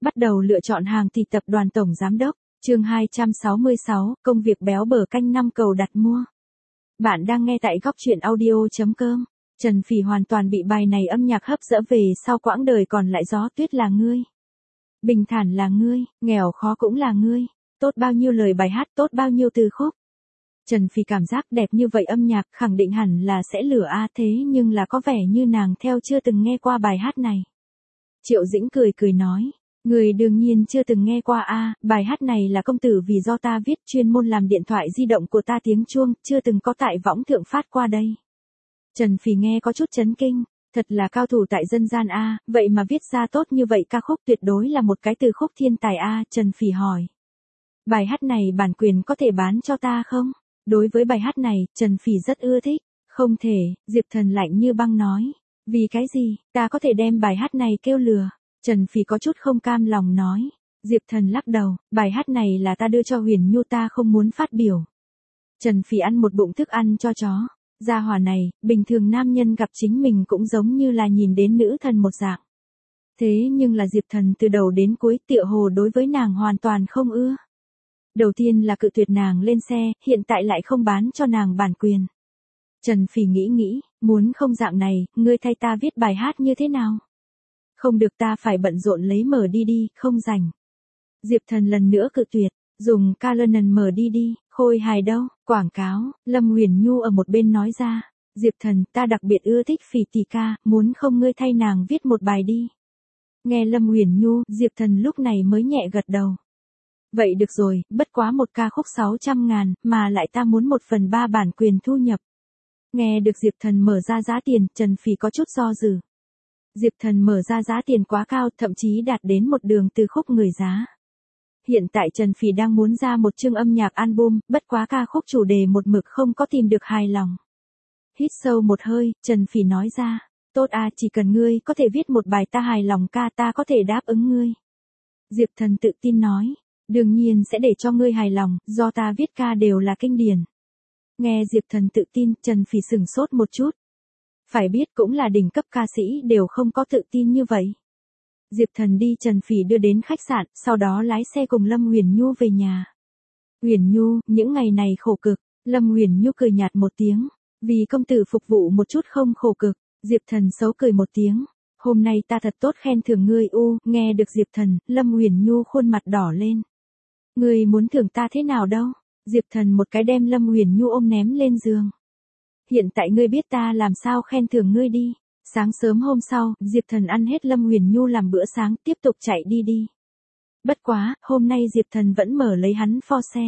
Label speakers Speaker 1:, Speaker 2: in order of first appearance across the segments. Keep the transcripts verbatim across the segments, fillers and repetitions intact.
Speaker 1: Bắt đầu lựa chọn hàng thì tập đoàn tổng giám đốc, chương hai trăm sáu mươi sáu, công việc béo bở canh năm cầu đặt mua. Bạn đang nghe tại góc truyện audio.com. Trần Phỉ hoàn toàn bị bài này âm nhạc hấp dẫn về sau quãng đời còn lại gió tuyết là ngươi. Bình thản là ngươi, nghèo khó cũng là ngươi, tốt bao nhiêu lời bài hát tốt bao nhiêu từ khúc. Trần Phỉ cảm giác đẹp như vậy âm nhạc khẳng định hẳn là sẽ lửa a thế nhưng là có vẻ như nàng theo chưa từng nghe qua bài hát này. Triệu Dĩnh cười cười nói, người đương nhiên chưa từng nghe qua a, bài hát này là công tử vì do ta viết chuyên môn làm điện thoại di động của ta tiếng chuông, chưa từng có tại võng thượng phát qua đây. Trần Phỉ nghe có chút chấn kinh, thật là cao thủ tại dân gian a, vậy mà viết ra tốt như vậy ca khúc tuyệt đối là một cái từ khúc thiên tài a, Trần Phỉ hỏi. Bài hát này bản quyền có thể bán cho ta không? Đối với bài hát này, Trần Phỉ rất ưa thích. Không thể, Diệp Thần lạnh như băng nói. Vì cái gì, ta có thể đem bài hát này kêu lừa. Trần Phỉ có chút không cam lòng nói. Diệp Thần lắc đầu, bài hát này là ta đưa cho Huyền Nhu ta không muốn phát biểu. Trần Phỉ ăn một bụng thức ăn cho chó. Gia hỏa này, bình thường nam nhân gặp chính mình cũng giống như là nhìn đến nữ thần một dạng. Thế nhưng là Diệp Thần từ đầu đến cuối tựa hồ đối với nàng hoàn toàn không ưa. Đầu tiên là cự tuyệt nàng lên xe, hiện tại lại không bán cho nàng bản quyền. Trần Phỉ nghĩ nghĩ, muốn không dạng này, ngươi thay ta viết bài hát như thế nào? Không được ta phải bận rộn lấy mở đi đi, không rảnh. Diệp Thần lần nữa cự tuyệt, dùng Canon mở đi đi, khôi hài đâu, quảng cáo, Lâm Huyền Nhu ở một bên nói ra. Diệp Thần, ta đặc biệt ưa thích Phỉ tỷ ca, muốn không ngươi thay nàng viết một bài đi. Nghe Lâm Huyền Nhu, Diệp Thần lúc này mới nhẹ gật đầu. Vậy được rồi, bất quá một ca khúc sáu trăm ngàn, mà lại ta muốn một phần ba bản quyền thu nhập. Nghe được Diệp Thần mở ra giá tiền, Trần Phỉ có chút do dự. Diệp Thần mở ra giá tiền quá cao, thậm chí đạt đến một đường từ khúc người giá. Hiện tại Trần Phỉ đang muốn ra một chương âm nhạc album, bất quá ca khúc chủ đề một mực không có tìm được hài lòng. Hít sâu một hơi, Trần Phỉ nói ra, tốt à, chỉ cần ngươi có thể viết một bài ta hài lòng ca ta có thể đáp ứng ngươi. Diệp Thần tự tin nói. Đương nhiên sẽ để cho ngươi hài lòng, do ta viết ca đều là kinh điển. Nghe Diệp Thần tự tin, Trần Phỉ sửng sốt một chút. Phải biết cũng là đỉnh cấp ca sĩ đều không có tự tin như vậy. Diệp Thần đi Trần Phỉ đưa đến khách sạn, sau đó lái xe cùng Lâm Huyền Nhu về nhà. Huyền Nhu, những ngày này khổ cực, Lâm Huyền Nhu cười nhạt một tiếng. Vì công tử phục vụ một chút không khổ cực, Diệp Thần xấu cười một tiếng. Hôm nay ta thật tốt khen thưởng ngươi u, nghe được Diệp Thần, Lâm Huyền Nhu khuôn mặt đỏ lên. Ngươi muốn thưởng ta thế nào đâu? Diệp Thần một cái đem Lâm Huyền Nhu ôm ném lên giường. Hiện tại ngươi biết ta làm sao khen thưởng ngươi đi. Sáng sớm hôm sau, Diệp Thần ăn hết Lâm Huyền Nhu làm bữa sáng, tiếp tục chạy đi đi. Bất quá, hôm nay Diệp Thần vẫn mở lấy hắn pho xe.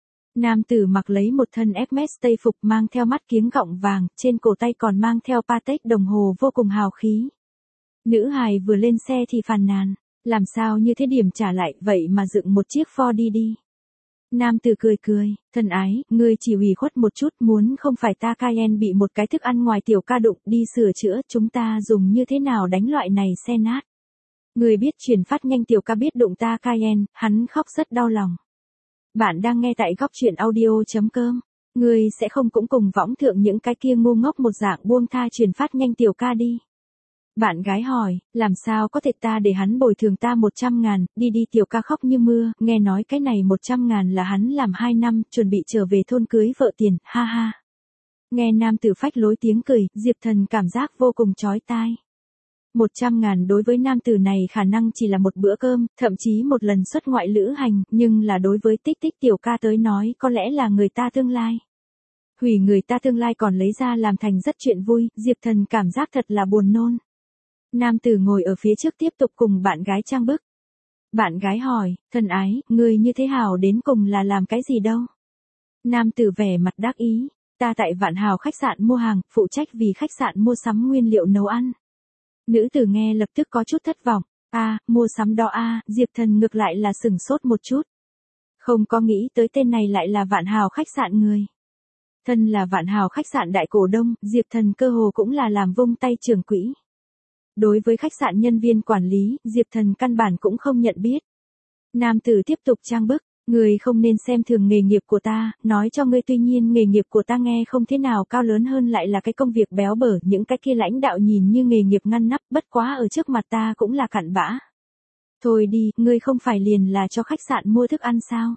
Speaker 1: Nam tử mặc lấy một thân ép em tây phục mang theo mắt kiếng gọng vàng, trên cổ tay còn mang theo Patek đồng hồ vô cùng hào khí. Nữ hài vừa lên xe thì phàn nàn. Làm sao như thế điểm trả lại vậy mà dựng một chiếc Ford đi đi. Nam tử cười cười, thân ái, ngươi chỉ ủy khuất một chút muốn không phải ta Cayenne bị một cái thức ăn ngoài tiểu ca đụng đi sửa chữa chúng ta dùng như thế nào đánh loại này xe nát. Ngươi biết chuyển phát nhanh tiểu ca biết đụng ta Cayenne, hắn khóc rất đau lòng. Bạn đang nghe tại góc truyện audio.com, ngươi sẽ không cũng cùng võng thượng những cái kia ngu ngốc một dạng buông tha chuyển phát nhanh tiểu ca đi. Bạn gái hỏi, làm sao có thể ta để hắn bồi thường ta một trăm ngàn, đi đi tiểu ca khóc như mưa, nghe nói cái này một trăm ngàn là hắn làm hai năm, chuẩn bị trở về thôn cưới vợ tiền, ha ha. Nghe nam tử phách lối tiếng cười, Diệp Thần cảm giác vô cùng chói tai. một trăm ngàn đối với nam tử này khả năng chỉ là một bữa cơm, thậm chí một lần xuất ngoại lữ hành, nhưng là đối với tích tích tiểu ca tới nói có lẽ là người ta tương lai. Hủy người ta tương lai còn lấy ra làm thành rất chuyện vui, Diệp Thần cảm giác thật là buồn nôn. Nam tử ngồi ở phía trước tiếp tục cùng bạn gái trang bức. Bạn gái hỏi, thân ái, ngươi như thế hào đến cùng là làm cái gì đâu? Nam tử vẻ mặt đắc ý, ta tại Vạn Hào khách sạn mua hàng, phụ trách vì khách sạn mua sắm nguyên liệu nấu ăn. Nữ tử nghe lập tức có chút thất vọng, a, à, mua sắm đó a, à, Diệp Thần ngược lại là sửng sốt một chút. Không có nghĩ tới tên này lại là Vạn Hào khách sạn người. Thân là Vạn Hào khách sạn đại cổ đông, Diệp Thần cơ hồ cũng là làm vung tay trưởng quỹ. Đối với khách sạn nhân viên quản lý, Diệp Thần căn bản cũng không nhận biết. Nam tử tiếp tục trang bức, người không nên xem thường nghề nghiệp của ta, nói cho ngươi tuy nhiên nghề nghiệp của ta nghe không thế nào cao lớn hơn lại là cái công việc béo bở, những cái kia lãnh đạo nhìn như nghề nghiệp ngăn nắp, bất quá ở trước mặt ta cũng là cặn bã. Thôi đi, ngươi không phải liền là cho khách sạn mua thức ăn sao?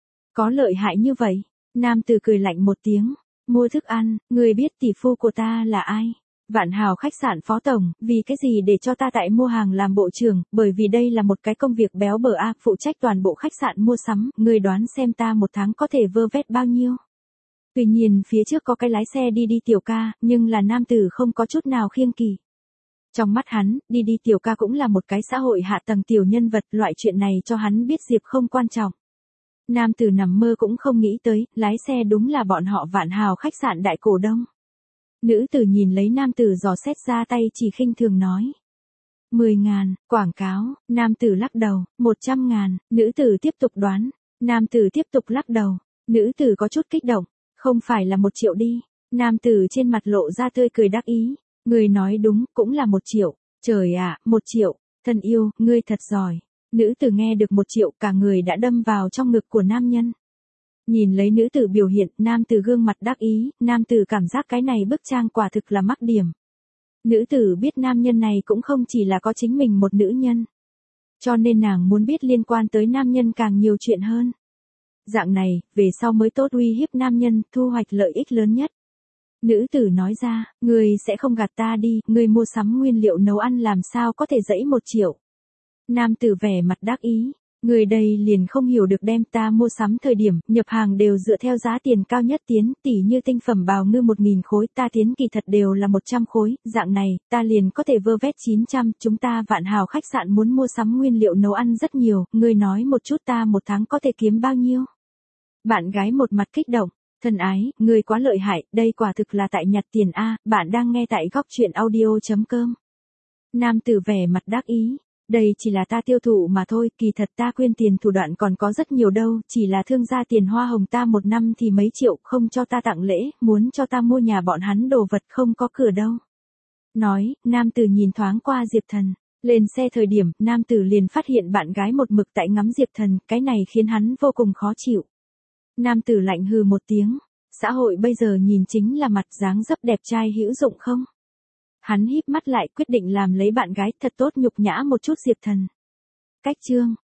Speaker 1: Có lợi hại như vậy? Nam tử cười lạnh một tiếng. Mua thức ăn, ngươi biết tỷ phu của ta là ai? Vạn Hào khách sạn phó tổng, vì cái gì để cho ta tại mua hàng làm bộ trưởng, bởi vì đây là một cái công việc béo bở a, phụ trách toàn bộ khách sạn mua sắm, ngươi đoán xem ta một tháng có thể vơ vét bao nhiêu? Tuy nhiên phía trước có cái lái xe đi đi tiểu ca, nhưng là nam tử không có chút nào khiêng kỳ. Trong mắt hắn, đi đi tiểu ca cũng là một cái xã hội hạ tầng tiểu nhân vật, loại chuyện này cho hắn biết Diệp không quan trọng. Nam tử nằm mơ cũng không nghĩ tới, lái xe đúng là bọn họ Vạn Hào khách sạn đại cổ đông. Nữ tử nhìn lấy nam tử dò xét ra tay chỉ khinh thường nói. Mười ngàn, quảng cáo, nam tử lắc đầu, một trăm ngàn, nữ tử tiếp tục đoán. Nam tử tiếp tục lắc đầu, nữ tử có chút kích động, không phải là một triệu đi. Nam tử trên mặt lộ ra tươi cười đắc ý. Người nói đúng, cũng là một triệu. Trời ạ, một triệu, thân yêu, ngươi thật giỏi. Nữ tử nghe được một triệu, cả người đã đâm vào trong ngực của nam nhân. Nhìn lấy nữ tử biểu hiện, nam tử gương mặt đắc ý, nam tử cảm giác cái này bức trang quả thực là mắc điểm. Nữ tử biết nam nhân này cũng không chỉ là có chính mình một nữ nhân. Cho nên nàng muốn biết liên quan tới nam nhân càng nhiều chuyện hơn. Dạng này, về sau mới tốt uy hiếp nam nhân, thu hoạch lợi ích lớn nhất. Nữ tử nói ra, ngươi sẽ không gạt ta đi, ngươi mua sắm nguyên liệu nấu ăn làm sao có thể dãy một triệu. Nam tử vẻ mặt đắc ý, người đây liền không hiểu được đem ta mua sắm thời điểm, nhập hàng đều dựa theo giá tiền cao nhất tiến, tỉ như tinh phẩm bào ngư một nghìn khối, ta tiến kỳ thật đều là một trăm khối, dạng này, ta liền có thể vơ vét chín trăm, chúng ta Vạn Hào khách sạn muốn mua sắm nguyên liệu nấu ăn rất nhiều, ngươi nói một chút ta một tháng có thể kiếm bao nhiêu. Bạn gái một mặt kích động, thân ái, ngươi quá lợi hại, đây quả thực là tại nhặt tiền A, bạn đang nghe tại góc truyện audio.com. Nam tử vẻ mặt đắc ý. Đây chỉ là ta tiêu thụ mà thôi, kỳ thật ta quyên tiền thủ đoạn còn có rất nhiều đâu, chỉ là thương gia tiền hoa hồng ta một năm thì mấy triệu, không cho ta tặng lễ, muốn cho ta mua nhà bọn hắn đồ vật không có cửa đâu. Nói, nam tử nhìn thoáng qua Diệp Thần, lên xe thời điểm, nam tử liền phát hiện bạn gái một mực tại ngắm Diệp Thần, cái này khiến hắn vô cùng khó chịu. Nam tử lạnh hừ một tiếng, xã hội bây giờ nhìn chính là mặt dáng dấp đẹp trai hữu dụng không? Hắn híp mắt lại quyết định làm lấy bạn gái thật tốt nhục nhã một chút Diệp Thần. Cách chương